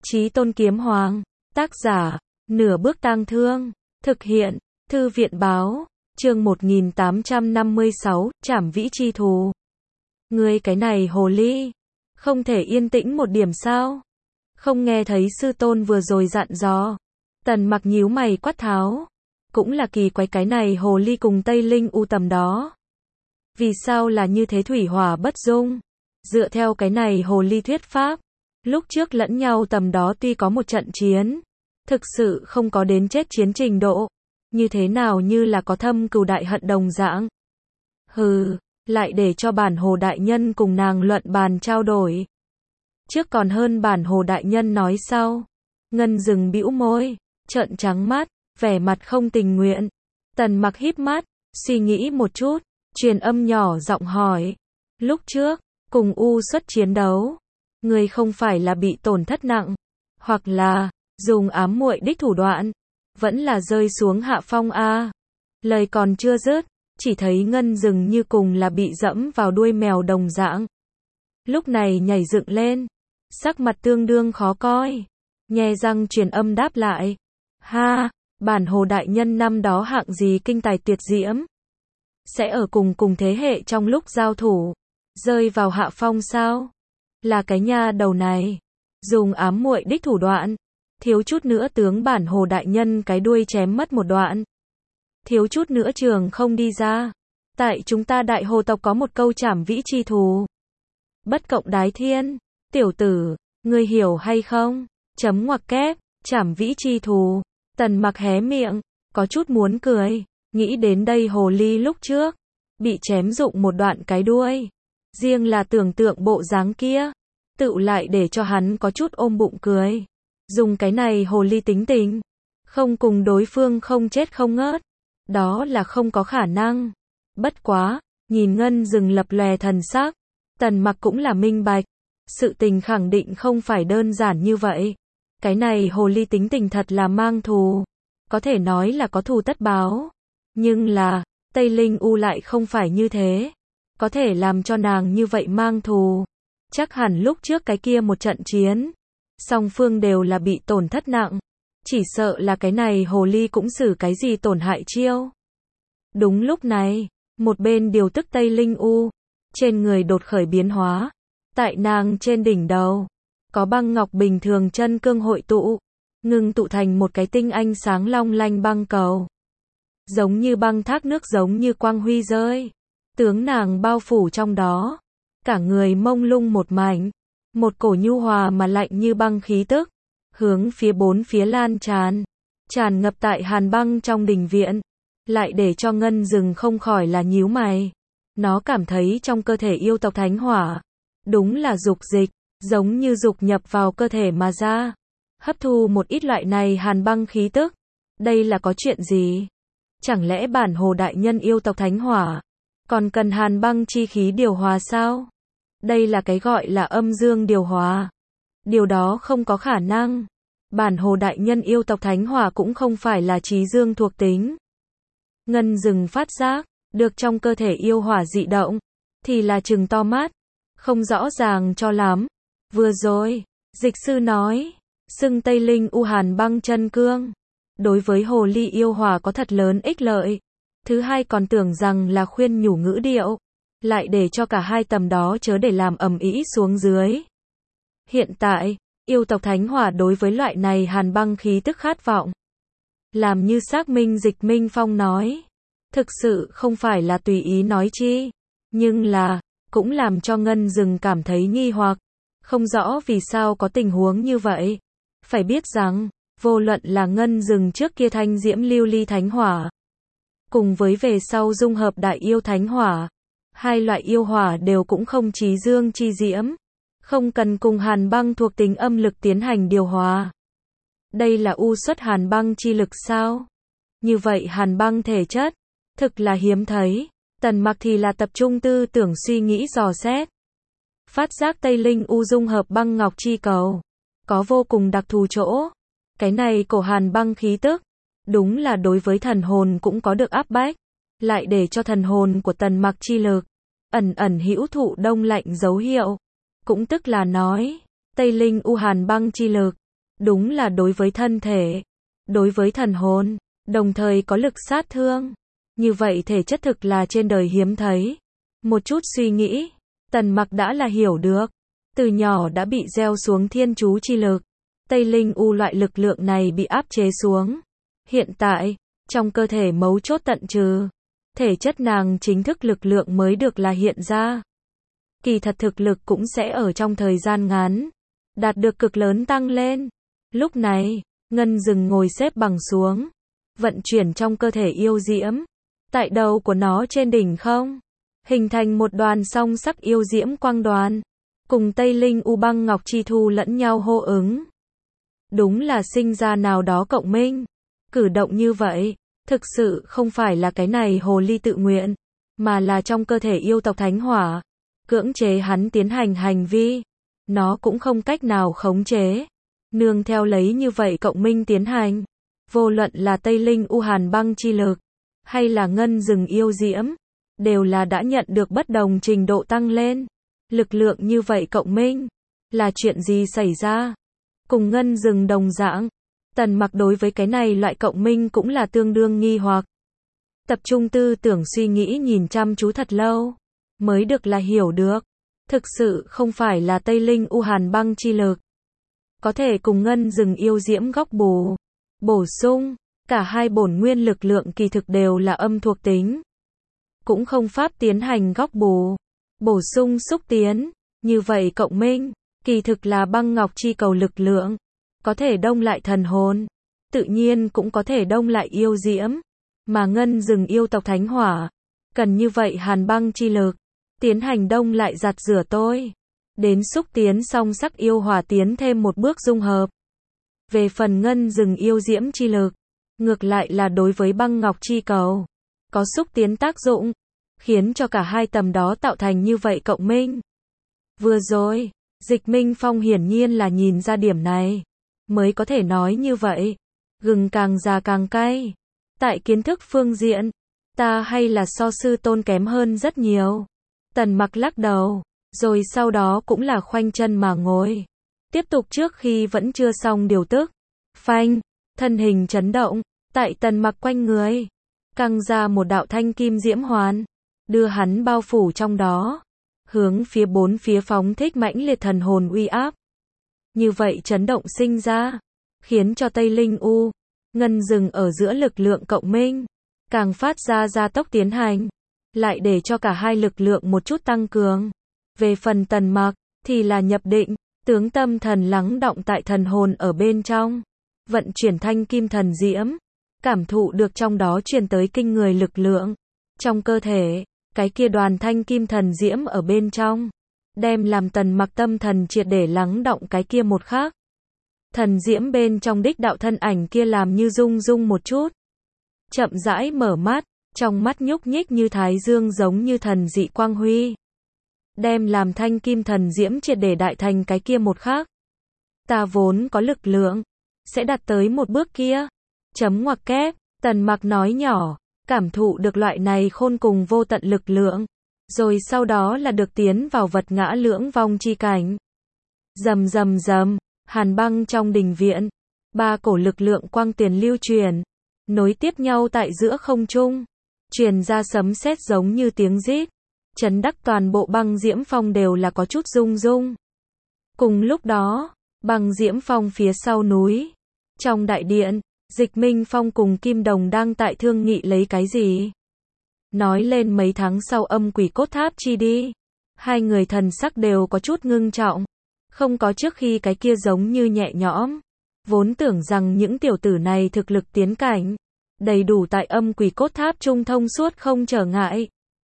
Chí Tôn Kiếm Hoàng, tác giả, Nửa Bước Tang Thương, thực hiện, Thư viện báo, chương 1856, Trảm Vĩ Chi Thù. Ngươi cái này hồ ly, không thể yên tĩnh một điểm sao? Không nghe thấy sư tôn vừa rồi dặn dò. Tần Mặc nhíu mày quát tháo. Cũng là kỳ quái cái này hồ ly cùng Tây Linh U tầm đó. Vì sao là như thế thủy hỏa bất dung? Dựa theo cái này hồ ly thuyết pháp, lúc trước lẫn nhau tầm đó tuy có một trận chiến, thực sự không có đến chết chiến trình độ, như thế nào như là có thâm cừu đại hận đồng dạng. Hừ, lại để cho bản hồ đại nhân cùng nàng luận bàn trao đổi. Trước còn hơn bản hồ đại nhân nói sau. Ngân Dừng bĩu môi, trợn trắng mắt, vẻ mặt không tình nguyện. Tần Mặc híp mắt, suy nghĩ một chút, truyền âm nhỏ giọng hỏi. Lúc trước, cùng U xuất chiến đấu, người không phải là bị tổn thất nặng, hoặc là dùng ám muội đích thủ đoạn, vẫn là rơi xuống hạ phong a. Lời còn chưa dứt, chỉ thấy Ngân Dừng như cùng là bị dẫm vào đuôi mèo đồng dạng. Lúc này nhảy dựng lên, sắc mặt tương đương khó coi, nhe răng truyền âm đáp lại. Ha, bản hồ đại nhân năm đó hạng gì kinh tài tuyệt diễm, sẽ ở cùng thế hệ trong lúc giao thủ, rơi vào hạ phong sao? Là cái nha đầu này, dùng ám muội đích thủ đoạn, thiếu chút nữa tướng bản hồ đại nhân cái đuôi chém mất một đoạn. Thiếu chút nữa trường không đi ra. Tại chúng ta đại hồ tộc có một câu trảm vĩ chi thù. Bất cộng đái thiên, tiểu tử, ngươi hiểu hay không? Chấm ngoặc kép, trảm vĩ chi thù. Tần Mặc hé miệng, có chút muốn cười, nghĩ đến đây hồ ly lúc trước, bị chém rụng một đoạn cái đuôi. Riêng là tưởng tượng bộ dáng kia, tựu lại để cho hắn có chút ôm bụng cười. Dùng cái này hồ ly tính tình, không cùng đối phương không chết không ngớt, đó là không có khả năng. Bất quá, nhìn Ngân Dừng lập lòe thần sắc, Tần Mặc cũng là minh bạch, sự tình khẳng định không phải đơn giản như vậy. Cái này hồ ly tính tình thật là mang thù, có thể nói là có thù tất báo. Nhưng là, Tây Linh U lại không phải như thế, có thể làm cho nàng như vậy mang thù. Chắc hẳn lúc trước cái kia một trận chiến, song phương đều là bị tổn thất nặng, chỉ sợ là cái này hồ ly cũng xử cái gì tổn hại chiêu. Đúng lúc này, một bên điều tức Tây Linh U, trên người đột khởi biến hóa, tại nàng trên đỉnh đầu, có băng ngọc bình thường chân cương hội tụ, ngưng tụ thành một cái tinh ánh sáng long lanh băng cầu. Giống như băng thác nước, giống như quang huy rơi, tướng nàng bao phủ trong đó, cả người mông lung một mảnh, một cổ nhu hòa mà lạnh như băng khí tức, hướng phía bốn phía lan tràn, tràn ngập tại hàn băng trong đình viện, lại để cho Ngân Dừng không khỏi là nhíu mày. Nó cảm thấy trong cơ thể yêu tộc thánh hỏa, đúng là dục dịch, giống như dục nhập vào cơ thể mà ra, hấp thu một ít loại này hàn băng khí tức. Đây là có chuyện gì? Chẳng lẽ bản hồ đại nhân yêu tộc thánh hỏa, còn cần hàn băng chi khí điều hòa sao? Đây là cái gọi là âm dương điều hòa. Điều đó không có khả năng. Bản hồ đại nhân yêu tộc thánh hỏa cũng không phải là chí dương thuộc tính. Ngân Dừng phát giác được trong cơ thể yêu hỏa dị động, thì là trừng to mắt, không rõ ràng cho lắm. Vừa rồi, dịch sư nói, xưng Tây Linh U hàn băng chân cương, đối với hồ ly yêu hỏa có thật lớn ích lợi. Thứ hai còn tưởng rằng là khuyên nhủ ngữ điệu, lại để cho cả hai tầm đó chớ để làm ầm ĩ xuống dưới. Hiện tại, yêu tộc thánh hỏa đối với loại này hàn băng khí tức khát vọng, làm như xác minh dịch Minh Phong nói, thực sự không phải là tùy ý nói chi, nhưng là, cũng làm cho Ngân Dừng cảm thấy nghi hoặc, không rõ vì sao có tình huống như vậy. Phải biết rằng, vô luận là Ngân Dừng trước kia thanh diễm lưu ly thánh hỏa, cùng với về sau dung hợp đại yêu thánh hỏa, hai loại yêu hỏa đều cũng không chí dương chi diễm, không cần cùng hàn băng thuộc tính âm lực tiến hành điều hòa. Đây là U xuất hàn băng chi lực sao? Như vậy hàn băng thể chất, thực là hiếm thấy. Tần Mặc thì là tập trung tư tưởng suy nghĩ dò xét. Phát giác Tây Linh U dung hợp băng ngọc chi cầu, có vô cùng đặc thù chỗ. Cái này cổ hàn băng khí tức, đúng là đối với thần hồn cũng có được áp bách, lại để cho thần hồn của Tần Mặc chi lực, ẩn ẩn hữu thụ đông lạnh dấu hiệu. Cũng tức là nói, Tây Linh U hàn băng chi lực, đúng là đối với thân thể, đối với thần hồn, đồng thời có lực sát thương. Như vậy thể chất thực là trên đời hiếm thấy. Một chút suy nghĩ, Tần Mặc đã là hiểu được. Từ nhỏ đã bị gieo xuống thiên chú chi lực. Tây Linh U loại lực lượng này bị áp chế xuống. Hiện tại, trong cơ thể mấu chốt tận trừ. Thể chất nàng chính thức lực lượng mới được là hiện ra. Kỳ thật thực lực cũng sẽ ở trong thời gian ngắn đạt được cực lớn tăng lên. Lúc này, Ngân Dừng ngồi xếp bằng xuống, vận chuyển trong cơ thể yêu diễm. Tại đầu của nó trên đỉnh không, hình thành một đoàn song sắc yêu diễm quang đoàn, cùng Tây Linh U băng ngọc chi thu lẫn nhau hô ứng. Đúng là sinh ra nào đó cộng minh. Cử động như vậy, thực sự không phải là cái này hồ ly tự nguyện, mà là trong cơ thể yêu tộc thánh hỏa, cưỡng chế hắn tiến hành hành vi. Nó cũng không cách nào khống chế. Nương theo lấy như vậy cộng minh tiến hành. Vô luận là Tây Linh U hàn băng chi lực, hay là Ngân Dừng yêu diễm, đều là đã nhận được bất đồng trình độ tăng lên. Lực lượng như vậy cộng minh, là chuyện gì xảy ra? Cùng Ngân Dừng đồng dạng, Tần Mặc đối với cái này loại cộng minh cũng là tương đương nghi hoặc. Tập trung tư tưởng suy nghĩ nhìn chăm chú thật lâu, mới được là hiểu được. Thực sự không phải là Tây Linh U hàn băng chi lực có thể cùng Ngân Dừng yêu diễm góc bù, bổ sung. Cả hai bổn nguyên lực lượng kỳ thực đều là âm thuộc tính. Cũng không pháp tiến hành góc bù, bổ sung xúc tiến. Như vậy cộng minh, kỳ thực là băng ngọc chi cầu lực lượng. Có thể đông lại thần hồn, tự nhiên cũng có thể đông lại yêu diễm. Mà Ngân Dừng yêu tộc thánh hỏa, cần như vậy hàn băng chi lực, tiến hành đông lại giặt rửa tôi. Đến xúc tiến song sắc yêu hỏa tiến thêm một bước dung hợp. Về phần Ngân Dừng yêu diễm chi lực, ngược lại là đối với băng ngọc chi cầu, có xúc tiến tác dụng, khiến cho cả hai tầm đó tạo thành như vậy cộng minh. Vừa rồi, Dịch Minh Phong hiển nhiên là nhìn ra điểm này, mới có thể nói như vậy. Gừng càng già càng cay. Tại kiến thức phương diện, ta hay là so sư tôn kém hơn rất nhiều. Tần Mặc lắc đầu, rồi sau đó cũng là khoanh chân mà ngồi. Tiếp tục trước khi vẫn chưa xong điều tức. Phanh, thân hình chấn động, tại Tần Mặc quanh người, căng ra một đạo thanh kim diễm hoàn, đưa hắn bao phủ trong đó, hướng phía bốn phía phóng thích mãnh liệt thần hồn uy áp. Như vậy chấn động sinh ra, khiến cho Tây Linh U, Ngân Dừng ở giữa lực lượng cộng minh, càng phát ra gia tốc tiến hành, lại để cho cả hai lực lượng một chút tăng cường. Về phần Tần Mặc, thì là nhập định, tướng tâm thần lắng động tại thần hồn ở bên trong, vận chuyển thanh kim thần diễm, cảm thụ được trong đó truyền tới kinh người lực lượng. Trong cơ thể, cái kia đoàn thanh kim thần diễm ở bên trong, đem làm Tần Mặc tâm thần triệt để lắng động cái kia một khắc. Thần diễm bên trong đích đạo thân ảnh kia làm như rung rung một chút. Chậm rãi mở mắt, trong mắt nhúc nhích như thái dương giống như thần dị quang huy. Đem làm thanh kim thần diễm triệt để đại thành cái kia một khắc. Ta vốn có lực lượng, sẽ đạt tới một bước kia. Chấm ngoặc kép, Tần Mặc nói nhỏ, cảm thụ được loại này khôn cùng vô tận lực lượng. Rồi sau đó là được tiến vào vật ngã lưỡng vong chi cảnh. Rầm rầm rầm, hàn băng trong đình viện. Ba cổ lực lượng quang tiền lưu truyền, nối tiếp nhau tại giữa không trung. Truyền ra sấm sét giống như tiếng rít. Chấn đắc toàn bộ băng diễm phong đều là có chút rung rung. Cùng lúc đó, băng diễm phong phía sau núi. Trong đại điện, Dịch Minh Phong cùng Kim Đồng đang tại thương nghị lấy cái gì. Nói lên mấy tháng sau âm quỷ cốt tháp chi đi. Hai người thần sắc đều có chút ngưng trọng. Không có trước khi cái kia giống như nhẹ nhõm. Vốn tưởng rằng những tiểu tử này thực lực tiến cảnh, đầy đủ tại âm quỷ cốt tháp trung thông suốt không trở ngại.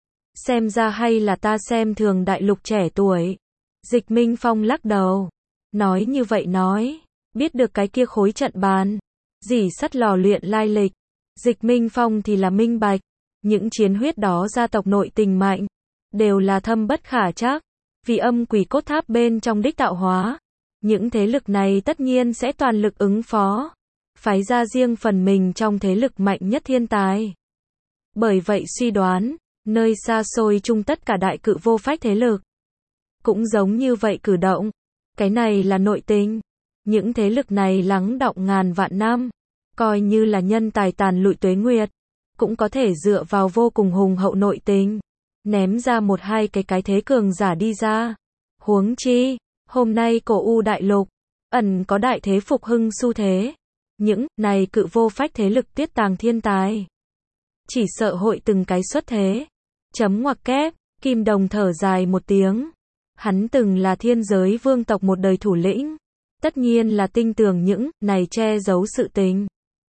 Xem ra hay là ta xem thường đại lục trẻ tuổi. Dịch Minh Phong lắc đầu. Nói như vậy nói, biết được cái kia khối trận bàn, dỉ sắt lò luyện lai lịch. Dịch Minh Phong thì là minh bạch. Những chiến huyết đó gia tộc nội tình mạnh, đều là thâm bất khả trắc. Vì âm quỷ cốt tháp bên trong đích tạo hóa, những thế lực này tất nhiên sẽ toàn lực ứng phó. Phái ra riêng phần mình trong thế lực mạnh nhất thiên tài. Bởi vậy suy đoán, nơi xa xôi chung tất cả đại cự vô phách thế lực cũng giống như vậy cử động. Cái này là nội tình. Những thế lực này lắng đọng ngàn vạn năm, coi như là nhân tài tàn lụi tuế nguyệt, cũng có thể dựa vào vô cùng hùng hậu nội tình, ném ra một hai cái thế cường giả đi ra. Huống chi, hôm nay cổ U đại lục, ẩn có đại thế phục hưng xu thế. Những này cự vô phách thế lực tiết tàng thiên tài, chỉ sợ hội từng cái xuất thế. Chấm ngoặc kép, Kim Đồng thở dài một tiếng. Hắn từng là thiên giới vương tộc một đời thủ lĩnh, tất nhiên là tin tưởng những này che giấu sự tình.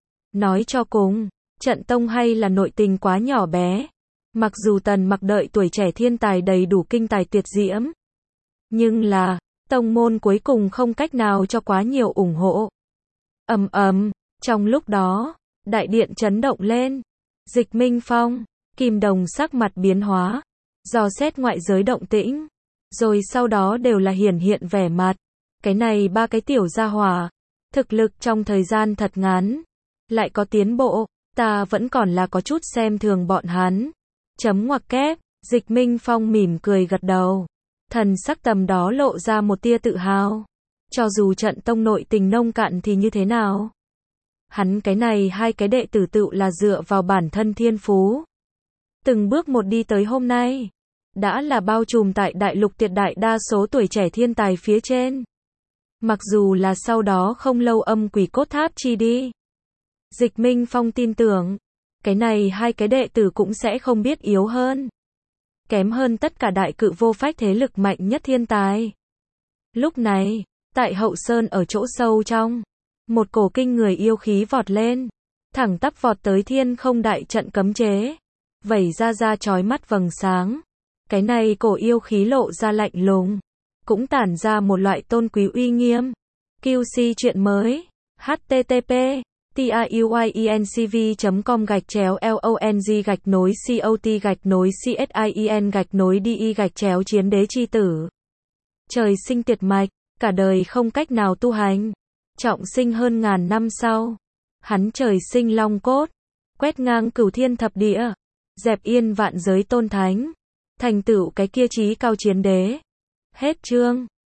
Nói cho cùng, trận tông hay là nội tình quá nhỏ bé. Mặc dù Tần Mặc đợi tuổi trẻ thiên tài đầy đủ kinh tài tuyệt diễm, nhưng là, tông môn cuối cùng không cách nào cho quá nhiều ủng hộ. Ầm ầm, trong lúc đó, đại điện chấn động lên. Dịch Minh Phong, Kim Đồng sắc mặt biến hóa, dò xét ngoại giới động tĩnh, rồi sau đó đều là hiển hiện vẻ mặt. Cái này ba cái tiểu gia hỏa, thực lực trong thời gian thật ngắn, lại có tiến bộ, ta vẫn còn là có chút xem thường bọn hắn. Chấm ngoặc kép, Dịch Minh Phong mỉm cười gật đầu. Thần sắc tầm đó lộ ra một tia tự hào. Cho dù trận tông nội tình nông cạn thì như thế nào? Hắn cái này hai cái đệ tử tự là dựa vào bản thân thiên phú. Từng bước một đi tới hôm nay. Đã là bao trùm tại đại lục tuyệt đại đa số tuổi trẻ thiên tài phía trên. Mặc dù là sau đó không lâu âm quỷ cốt tháp chi đi. Dịch Minh Phong tin tưởng, cái này hai cái đệ tử cũng sẽ không biết yếu hơn. Kém hơn tất cả đại cự vô phách thế lực mạnh nhất thiên tài. Lúc này, tại Hậu Sơn ở chỗ sâu trong, một cổ kinh người yêu khí vọt lên, thẳng tắp vọt tới thiên không đại trận cấm chế, vẩy ra chói mắt vầng sáng. Cái này cổ yêu khí lộ ra lạnh lùng, cũng tản ra một loại tôn quý uy nghiêm. QC chuyện mới, http tayuincv.com/long-cot-csit-chin-de-chi tử. Trời sinh tuyệt mạch, cả đời không cách nào tu hành. Trọng sinh hơn ngàn năm sau, hắn trời sinh long cốt, quét ngang cửu thiên thập địa, dẹp yên vạn giới tôn thánh, thành tựu cái kia chí cao chiến đế. Hết chương.